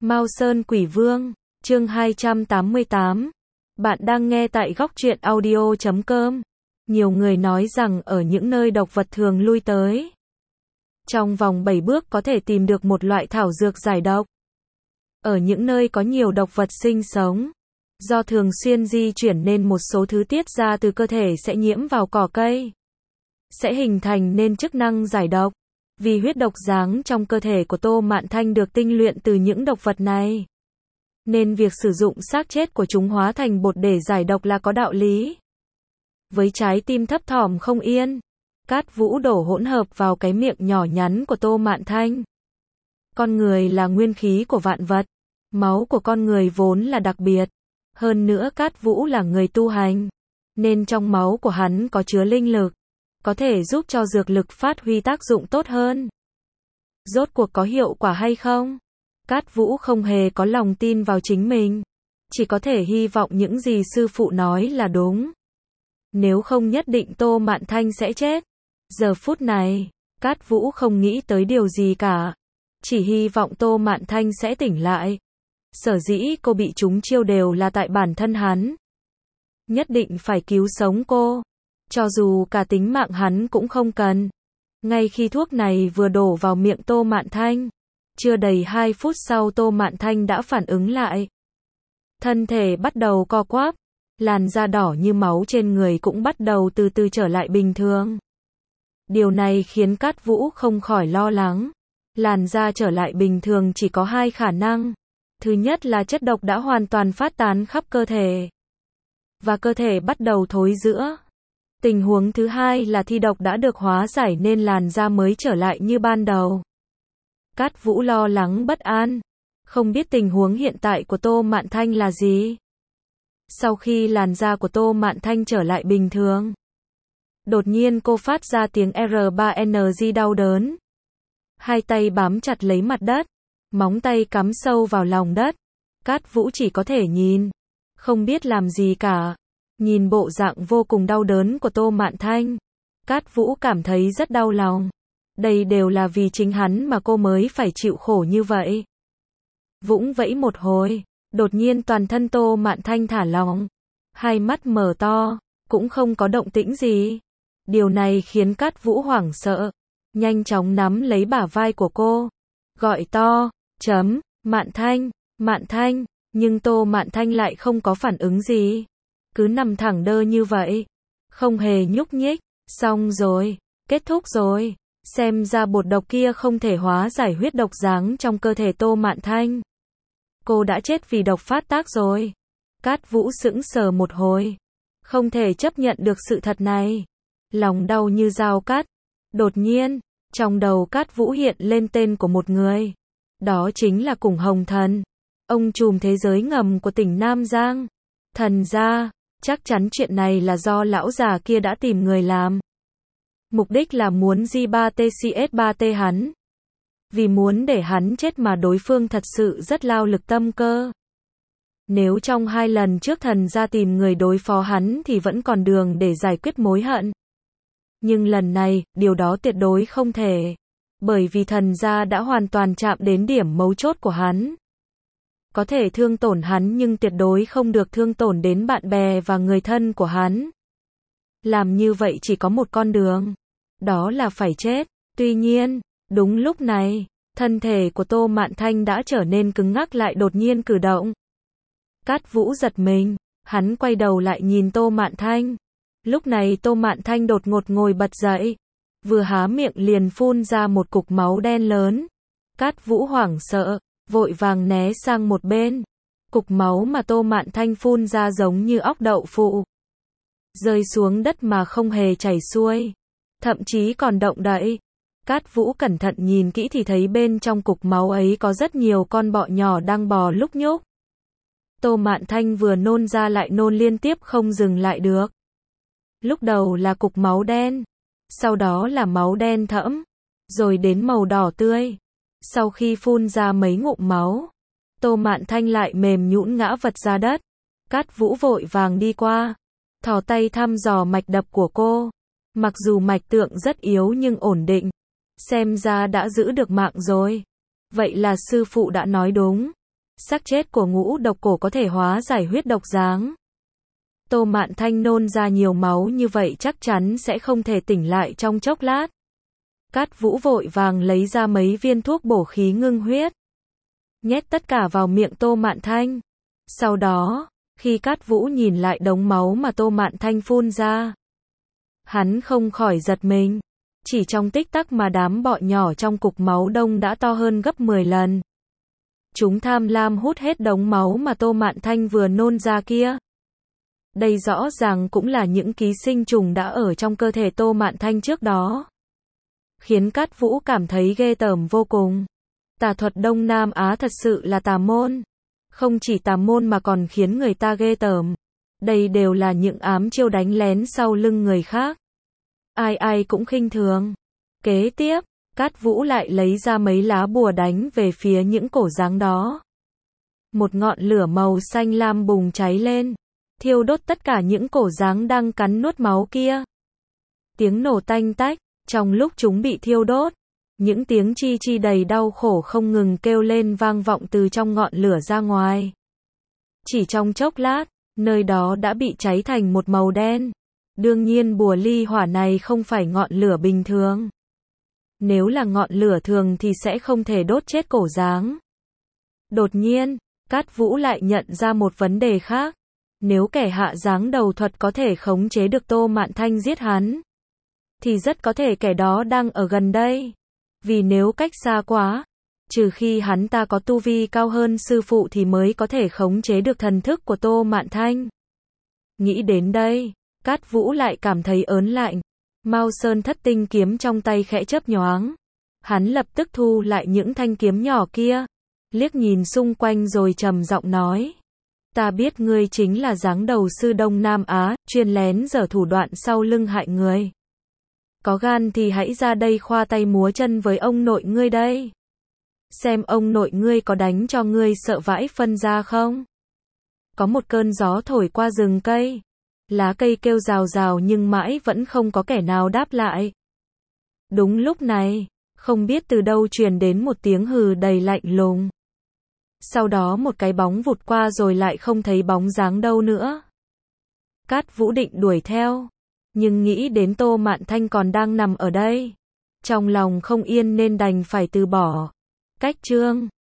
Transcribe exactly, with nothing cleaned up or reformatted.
Mao Sơn Quỷ Vương, chương hai trăm tám mươi tám. Bạn đang nghe tại góc truyện audio chấm com. Nhiều người nói rằng ở những nơi độc vật thường lui tới, trong vòng bảy bước có thể tìm được một loại thảo dược giải độc. Ở những nơi có nhiều độc vật sinh sống, do thường xuyên di chuyển nên một số thứ tiết ra từ cơ thể sẽ nhiễm vào cỏ cây, sẽ hình thành nên chức năng giải độc. Vì huyết độc giáng trong cơ thể của Tô Mạn Thanh được tinh luyện từ những độc vật này, nên việc sử dụng xác chết của chúng hóa thành bột để giải độc là có đạo lý. Với trái tim thấp thỏm không yên, Cát Vũ đổ hỗn hợp vào cái miệng nhỏ nhắn của Tô Mạn Thanh. Con người là nguyên khí của vạn vật, máu của con người vốn là đặc biệt. Hơn nữa Cát Vũ là người tu hành, nên trong máu của hắn có chứa linh lực, có thể giúp cho dược lực phát huy tác dụng tốt hơn. Rốt cuộc có hiệu quả hay không? Cát Vũ không hề có lòng tin vào chính mình, chỉ có thể hy vọng những gì sư phụ nói là đúng. Nếu không nhất định Tô Mạn Thanh sẽ chết. Giờ phút này, Cát Vũ không nghĩ tới điều gì cả, chỉ hy vọng Tô Mạn Thanh sẽ tỉnh lại. Sở dĩ cô bị trúng chiêu đều là tại bản thân hắn. Nhất định phải cứu sống cô, cho dù cả tính mạng hắn cũng không cần. Ngay khi thuốc này vừa đổ vào miệng Tô Mạn Thanh, chưa đầy hai phút sau Tô Mạn Thanh đã phản ứng lại. Thân thể bắt đầu co quắp, làn da đỏ như máu trên người cũng bắt đầu từ từ trở lại bình thường. Điều này khiến Cát Vũ không khỏi lo lắng. Làn da trở lại bình thường chỉ có hai khả năng. Thứ nhất là chất độc đã hoàn toàn phát tán khắp cơ thể, và cơ thể bắt đầu thối rữa. Tình huống thứ hai là thi độc đã được hóa giải nên làn da mới trở lại như ban đầu. Cát Vũ lo lắng bất an, không biết tình huống hiện tại của Tô Mạn Thanh là gì. Sau khi làn da của Tô Mạn Thanh trở lại bình thường, đột nhiên cô phát ra tiếng R ba N G đau đớn. Hai tay bám chặt lấy mặt đất, móng tay cắm sâu vào lòng đất. Cát Vũ chỉ có thể nhìn, không biết làm gì cả. Nhìn bộ dạng vô cùng đau đớn của Tô Mạn Thanh, Cát Vũ cảm thấy rất đau lòng. Đây đều là vì chính hắn mà cô mới phải chịu khổ như vậy. Vũng vẫy một hồi, đột nhiên toàn thân Tô Mạn Thanh thả lỏng, hai mắt mở to, cũng không có động tĩnh gì. Điều này khiến Cát Vũ hoảng sợ, nhanh chóng nắm lấy bả vai của cô, gọi to, chấm, Mạn Thanh, Mạn Thanh, nhưng Tô Mạn Thanh lại không có phản ứng gì. Cứ nằm thẳng đơ như vậy, không hề nhúc nhích. Xong rồi, kết thúc rồi. Xem ra bột độc kia không thể hóa giải huyết độc giáng trong cơ thể Tô Mạn Thanh. Cô đã chết vì độc phát tác rồi. Cát Vũ sững sờ một hồi, không thể chấp nhận được sự thật này. Lòng đau như dao cắt. Đột nhiên, trong đầu Cát Vũ hiện lên tên của một người. Đó chính là Củng Hồng Thần, ông trùm thế giới ngầm của tỉnh Nam Giang. Thần gia, chắc chắn chuyện này là do lão già kia đã tìm người làm. Mục đích là muốn G ba T C S ba T hắn. Vì muốn để hắn chết mà đối phương thật sự rất lao lực tâm cơ. Nếu trong hai lần trước thần gia tìm người đối phó hắn thì vẫn còn đường để giải quyết mối hận. Nhưng lần này, điều đó tuyệt đối không thể. Bởi vì thần gia đã hoàn toàn chạm đến điểm mấu chốt của hắn. Có thể thương tổn hắn nhưng tuyệt đối không được thương tổn đến bạn bè và người thân của hắn. Làm như vậy chỉ có một con đường, đó là phải chết. Tuy nhiên, đúng lúc này, thân thể của Tô Mạn Thanh đã trở nên cứng ngắc lại đột nhiên cử động. Cát Vũ giật mình, hắn quay đầu lại nhìn Tô Mạn Thanh. Lúc này Tô Mạn Thanh đột ngột ngồi bật dậy, vừa há miệng liền phun ra một cục máu đen lớn. Cát Vũ hoảng sợ, vội vàng né sang một bên. Cục máu mà Tô Mạn Thanh phun ra giống như óc đậu phụ, rơi xuống đất mà không hề chảy xuôi, thậm chí còn động đậy. Cát Vũ cẩn thận nhìn kỹ thì thấy bên trong cục máu ấy có rất nhiều con bọ nhỏ đang bò lúc nhúc. Tô Mạn Thanh vừa nôn ra lại nôn liên tiếp không dừng lại được. Lúc đầu là cục máu đen, sau đó là máu đen thẫm, rồi đến màu đỏ tươi. Sau khi phun ra mấy ngụm máu, Tô Mạn Thanh lại mềm nhũn ngã vật ra đất. Cát Vũ vội vàng đi qua, thò tay thăm dò mạch đập của cô. Mặc dù mạch tượng rất yếu nhưng ổn định, xem ra đã giữ được mạng rồi. Vậy là sư phụ đã nói đúng. Xác chết của ngũ độc cổ có thể hóa giải huyết độc giáng. Tô Mạn Thanh nôn ra nhiều máu như vậy chắc chắn sẽ không thể tỉnh lại trong chốc lát. Cát Vũ vội vàng lấy ra mấy viên thuốc bổ khí ngưng huyết. Nhét tất cả vào miệng Tô Mạn Thanh. Sau đó, khi Cát Vũ nhìn lại đống máu mà Tô Mạn Thanh phun ra, hắn không khỏi giật mình. Chỉ trong tích tắc mà đám bọ nhỏ trong cục máu đông đã to hơn gấp mười lần. Chúng tham lam hút hết đống máu mà Tô Mạn Thanh vừa nôn ra kia. Đây rõ ràng cũng là những ký sinh trùng đã ở trong cơ thể Tô Mạn Thanh trước đó. Khiến Cát Vũ cảm thấy ghê tởm vô cùng. Tà thuật Đông Nam Á thật sự là tà môn. Không chỉ tà môn mà còn khiến người ta ghê tởm. Đây đều là những ám chiêu đánh lén sau lưng người khác. Ai ai cũng khinh thường. Kế tiếp, Cát Vũ lại lấy ra mấy lá bùa đánh về phía những cổ giáng đó. Một ngọn lửa màu xanh lam bùng cháy lên, thiêu đốt tất cả những cổ giáng đang cắn nuốt máu kia. Tiếng nổ tanh tách, trong lúc chúng bị thiêu đốt, những tiếng chi chi đầy đau khổ không ngừng kêu lên vang vọng từ trong ngọn lửa ra ngoài. Chỉ trong chốc lát, nơi đó đã bị cháy thành một màu đen. Đương nhiên bùa ly hỏa này không phải ngọn lửa bình thường. Nếu là ngọn lửa thường thì sẽ không thể đốt chết cổ giáng. Đột nhiên, Cát Vũ lại nhận ra một vấn đề khác. Nếu kẻ hạ giáng đầu thuật có thể khống chế được Tô Mạn Thanh giết hắn, thì rất có thể kẻ đó đang ở gần đây. Vì nếu cách xa quá, trừ khi hắn ta có tu vi cao hơn sư phụ thì mới có thể khống chế được thần thức của Tô Mạn Thanh. Nghĩ đến đây, Cát Vũ lại cảm thấy ớn lạnh. Mao Sơn Thất Tinh kiếm trong tay khẽ chớp nhoáng. Hắn lập tức thu lại những thanh kiếm nhỏ kia, liếc nhìn xung quanh rồi trầm giọng nói: "Ta biết ngươi chính là giáng đầu sư Đông Nam Á, chuyên lén giở thủ đoạn sau lưng hại người. Có gan thì hãy ra đây khoa tay múa chân với ông nội ngươi đây. Xem ông nội ngươi có đánh cho ngươi sợ vãi phân ra không?" Có một cơn gió thổi qua rừng cây. Lá cây kêu rào rào nhưng mãi vẫn không có kẻ nào đáp lại. Đúng lúc này, không biết từ đâu truyền đến một tiếng hừ đầy lạnh lùng. Sau đó một cái bóng vụt qua rồi lại không thấy bóng dáng đâu nữa. Cát Vũ định đuổi theo, nhưng nghĩ đến Tô Mạn Thanh còn đang nằm ở đây. Trong lòng không yên nên đành phải từ bỏ. Cách chương